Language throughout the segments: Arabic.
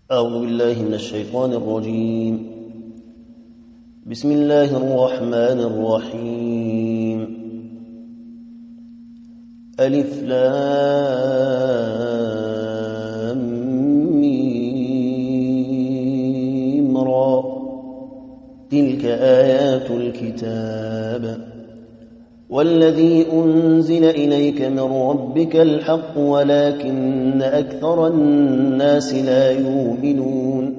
أعوذ بالله من الشيطان الرجيم. بسم الله الرحمن الرحيم. ألف لام ميم را، تلك آيات الكتاب والذي أنزل إليك من ربك الحق ولكن أكثر الناس لا يؤمنون.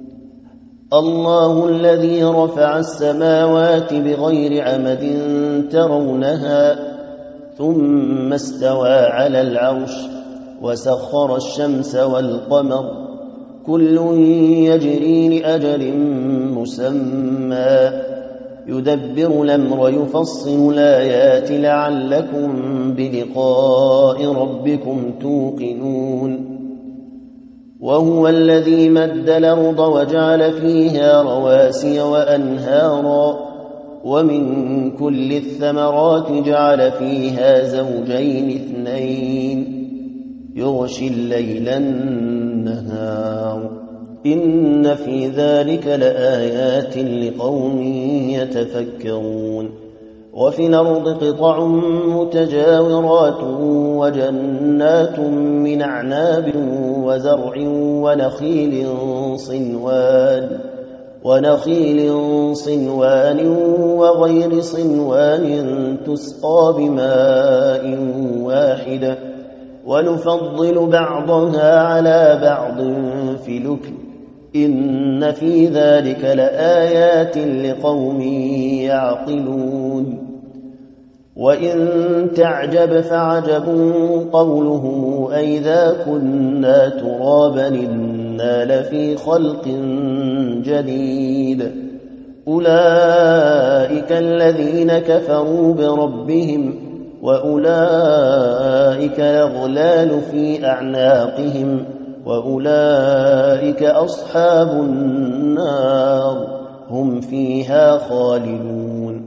الله الذي رفع السماوات بغير عمد ترونها ثم استوى على العرش وسخر الشمس والقمر كل يجري لأجل مسمى يدبر الأمر يفصل الآيات لعلكم بلقاء ربكم توقنون. وهو الذي مد الأرض وجعل فيها رواسي وأنهارا ومن كل الثمرات جعل فيها زوجين اثنين يغشي الليل النهار إن في ذلك لآيات لقوم يتفكرون. وفي الأرض قطع متجاورات وجنات من أعناب وزرع ونخيل صنوان وغير صنوان تسقى بماء واحد ونفضل بعضها على بعض في الأكل إن في ذلك لآيات لقوم يعقلون. وإن تعجب فعجب قولهم أئذا كنا ترابا إنا لفي خلق جديد أولئك الذين كفروا بربهم وأولئك الأغلال في أعناقهم وأولئك أصحاب النار هم فيها خالدون.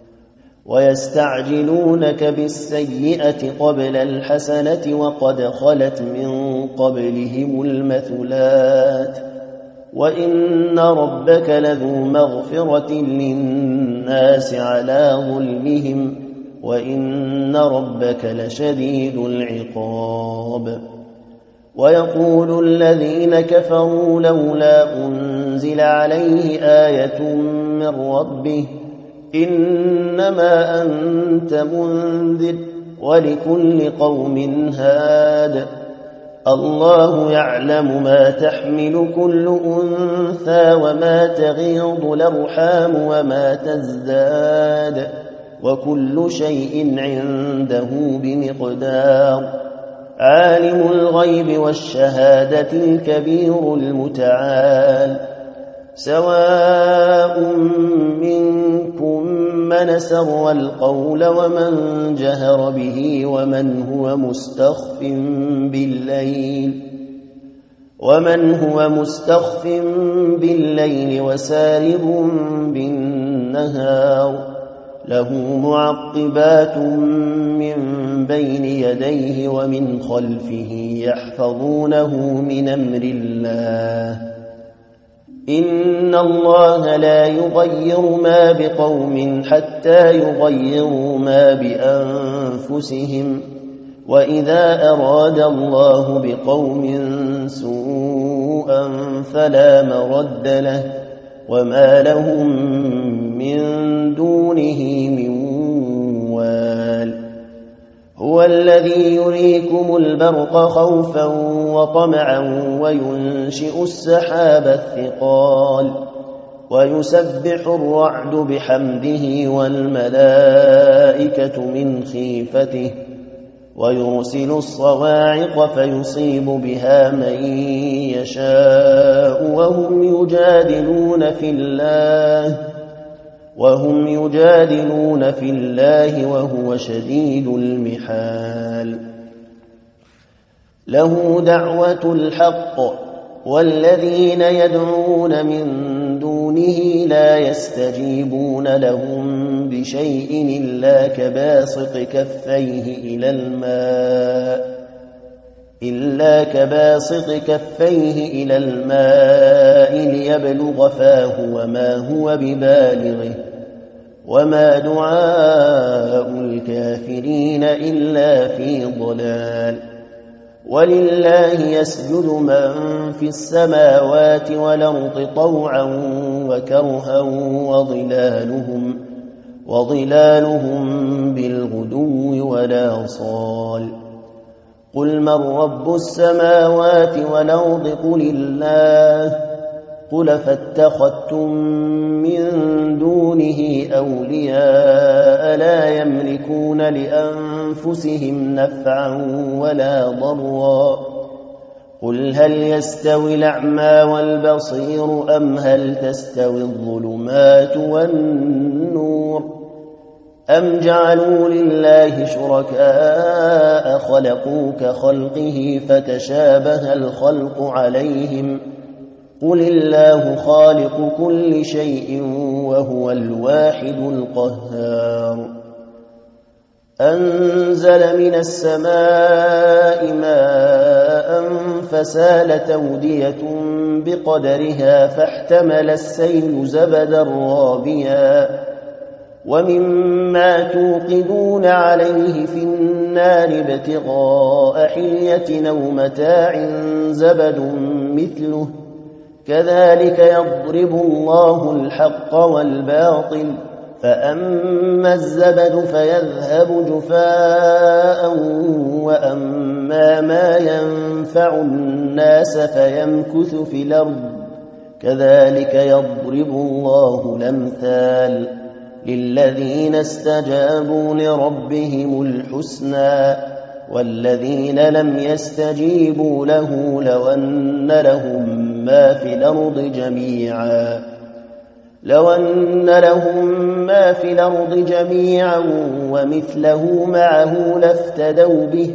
ويستعجلونك بالسيئة قبل الحسنة وقد خلت من قبلهم المثلات وإن ربك لذو مغفرة للناس على ظلمهم وإن ربك لشديد العقاب. ويقول الذين كفروا لولا أنزل عليه آية من ربه إنما أنت منذر ولكل قوم هاد الله يعلم ما تحمل كل أنثى وما تغيض الأرحام وما تزداد وكل شيء عنده بمقدار. عالم الغيب والشهادة الكبير المتعال سواء منكم من سر القول ومن جهر به ومن هو مستخف بالليل وسارب بالنهار له معقبات من بين يديه ومن خلفه يحفظونه من أمر الله إن الله لا يغير ما بقوم حتى يغيروا ما بأنفسهم وإذا أراد الله بقوم سوءا فلا مرد له وما لهم من دونه من وال. هو الذي يريكم البرق خوفا وطمعا وينشئ السحاب الثقال ويسبح الرعد بحمده والملائكة من خيفته ويرسل الصواعق فيصيب بها من يشاء وهم يجادلون في الله وهو شديد المحال. له دعوة الحق والذين يدعون من دونه لا يستجيبون لهم بشيء إلا كباسط كفيه إلى الماء إلا كباسط كفيه إلى الماء ليبلغ فاه وما هو ببالغه وما دعاء الكافرين إلا في ضلال ولله يسجد من في السماوات والأرض طوعا وكرها وظلالهم بالغدو والآصال قل من رب السماوات والأرض قل الله قل فاتخذتم من دونه أولياء لا يملكون لأنفسهم نفعا ولا ضرا قل هل يستوي الأعمى والبصير أم هل تستوي الظلمات والنور أم جعلوا لله شركاء خلقوا كخلقه فتشابه الخلق عليهم قل الله خالق كل شيء وهو الواحد القهار أنزل من السماء ماء فسالت أودية بقدرها فاحتمل السيل زبدا رابيا ومما توقدون عليه في النار ابتغاء حلية أو متاع زبد مثله كذلك يضرب الله الحق والباطل فأما الزبد فيذهب جفاء وأما ما ينفع الناس فيمكث في الأرض كذلك يضرب الله الأمثال للذين استجابوا لربهم الحسنى والذين لم يستجيبوا له لو أن لهم ما في الأرض جميعا ومثله معه لافتدوا به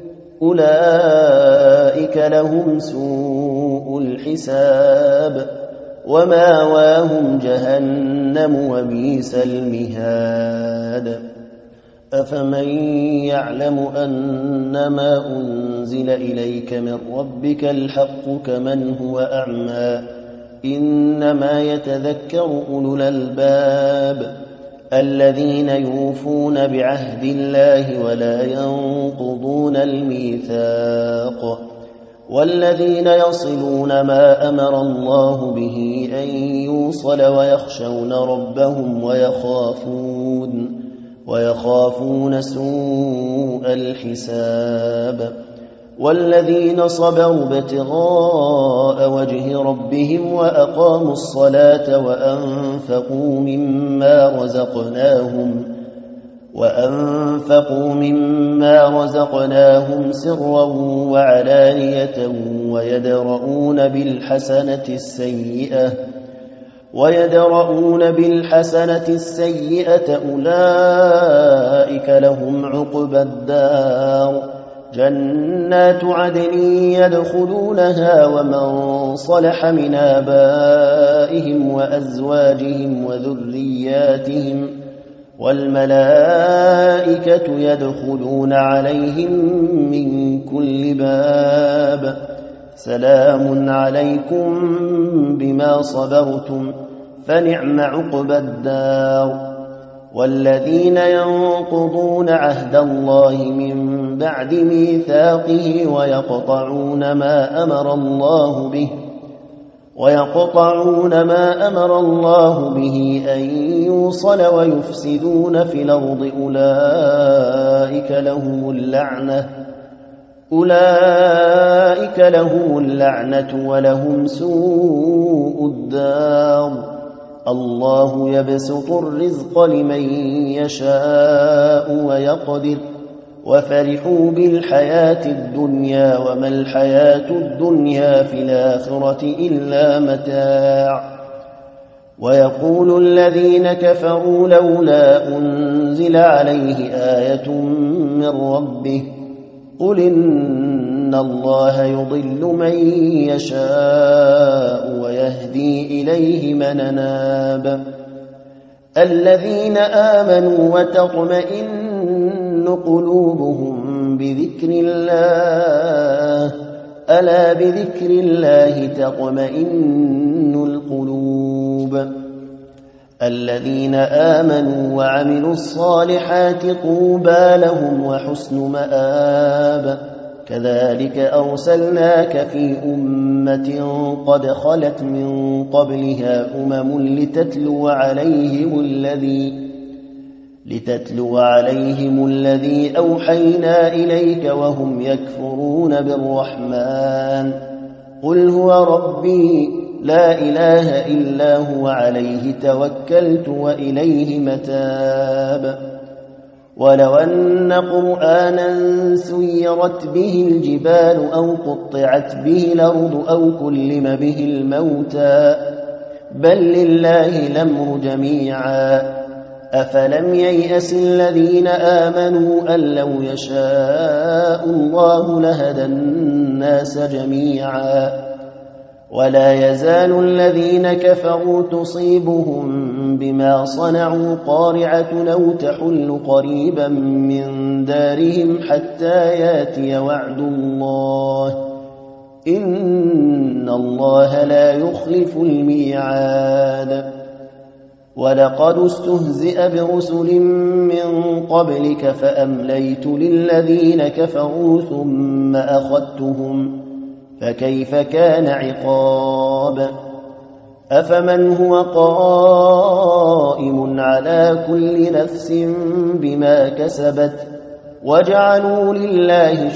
أولئك لهم سوء الحساب وماواهم جهنم وبئس المهاد أفمن يعلم أنما أنزل إليك من ربك الحق كمن هو أعمى إنما يتذكر أولو الألباب الذين يوفون بعهد الله ولا ينقضون الميثاق والذين يصلون ما أمر الله به أن يوصل ويخشون ربهم ويخافون سوء الحساب والذين صبروا ابتغاء وجه ربهم وأقاموا الصلاة وأنفقوا مما رزقناهم سرا وعلانية ويدرؤون بالحسنة السيئة أولئك لهم عقبى الدار جنات عدن يدخلونها ومن صلح من آبائهم وأزواجهم وذرياتهم والملائكة يدخلون عليهم من كل باب سلام عليكم بما صبرتم فنعم عقبى الدار والذين ينقضون عهد الله من بعد ميثاقه ويقطعون ما أمر الله به أن يوصل ويفسدون في الأرض أولئك لهم اللعنة ولهم سوء الدار الله يبسط الرزق لمن يشاء ويقدر وفرحوا بالحياة الدنيا وما الحياة الدنيا في الآخرة إلا متاع ويقول الذين كفروا لولا أنزل عليه آية من ربه قل إن الله يضل من يشاء ويهدي إليه من أناب الذين آمنوا وتطمئن قلوبهم بذكر الله ألا بذكر الله تطمئن القلوب الذين آمنوا وعملوا الصالحات طوبى لهم وحسن مآب كذلك أرسلناك في أمة قد خلت من قبلها لتتلو عليهم الذي أوحينا إليك وهم يكفرون بالرحمن قل هو ربي لا إله إلا هو عليه توكلت وإليه متاب ولو أن قرآنا سيرت به الجبال أو قطعت به الأرض أو كلم به الموتى بل لله الأمر جميعا أفلم ييأس الذين آمنوا أن لو يشاء الله لهدى الناس جميعا ولا يزال الذين كفروا تصيبهم بما صنعوا قارعة أو تحل قريبا من دارهم حتى ياتي وعد الله إن الله لا يخلف الميعاد ولقد استهزئ برسل من قبلك فأمليت للذين كفروا ثم أخذتهم فكيف كان عقاب أفمن هو قائم على كل نفس بما كسبت وجعلوا لله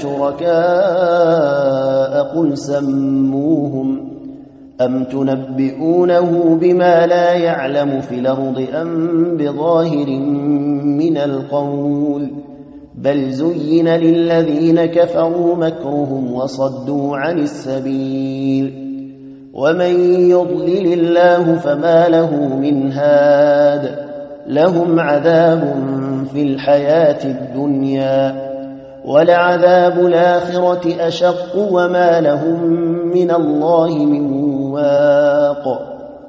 شركاء قل سموهم أم تنبئونه بما لا يعلم في الأرض أم بظاهر من القول بل زين للذين كفروا مكرهم وصدوا عن السبيل ومن يضلل الله فما له من هاد لهم عذاب في الحياة الدنيا ولعذاب الآخرة أشق وما لهم من الله من واق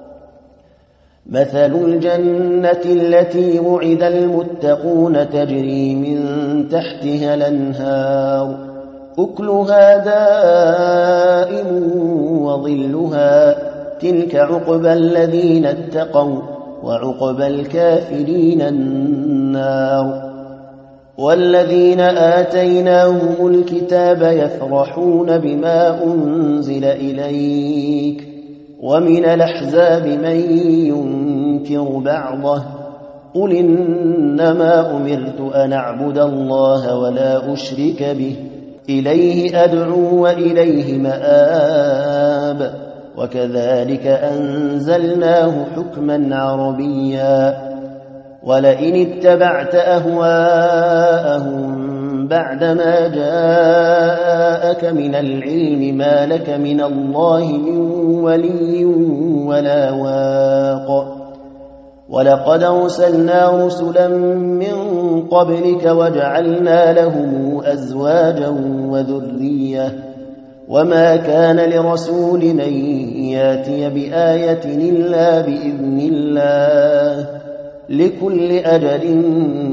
مثل الجنة التي وعد المتقون تجري من تحتها الأنهار أكلها دائم وظلها تلك عقبى الذين اتقوا وعقبى الكافرين النار والذين آتيناهم الكتاب يفرحون بما أنزل إليك ومن الأحزاب من ينكر بعضه قل إنما أمرت أن أعبد الله ولا أشرك به إليه أدعو وإليه مآب وكذلك أنزلناه حكما عربيا ولئن اتبعت أهواءهم بعدما جاءك من العلم ما لك من الله من ولي ولا واق ولقد أرسلنا رسلا من قبلك وجعلنا لهم أزواجا وذرية وما كان لرسول أن ياتي بآية إلا بإذن الله لكل أجل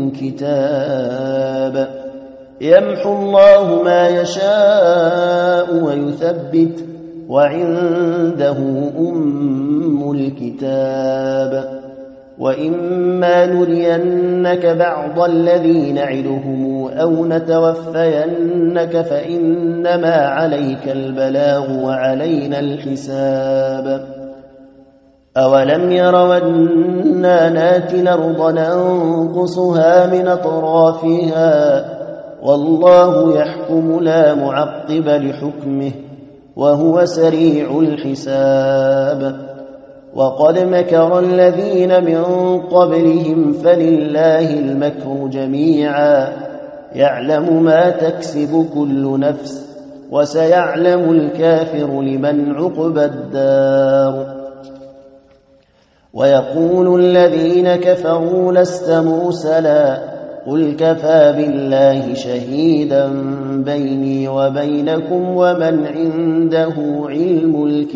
كتاب يمحو الله ما يشاء ويثبت وعنده أم الكتاب وإما نرينك بعض الذي نعدهم أو نتوفينك فإنما عليك البلاغ وعلينا الحساب أولم يروا أنا ناتي الأرض ننقصها من أطرافها والله يحكم لا معقب لحكمه وهو سريع الحساب وقد مكر الذين من قبلهم فلله المكر جميعا يعلم ما تكسب كل نفس وسيعلم الكافر لمن عقبى الدار ويقول الذين كفروا لست مرسلا قل كفى بالله شهيدا بيني وبينكم ومن عنده علم الكتاب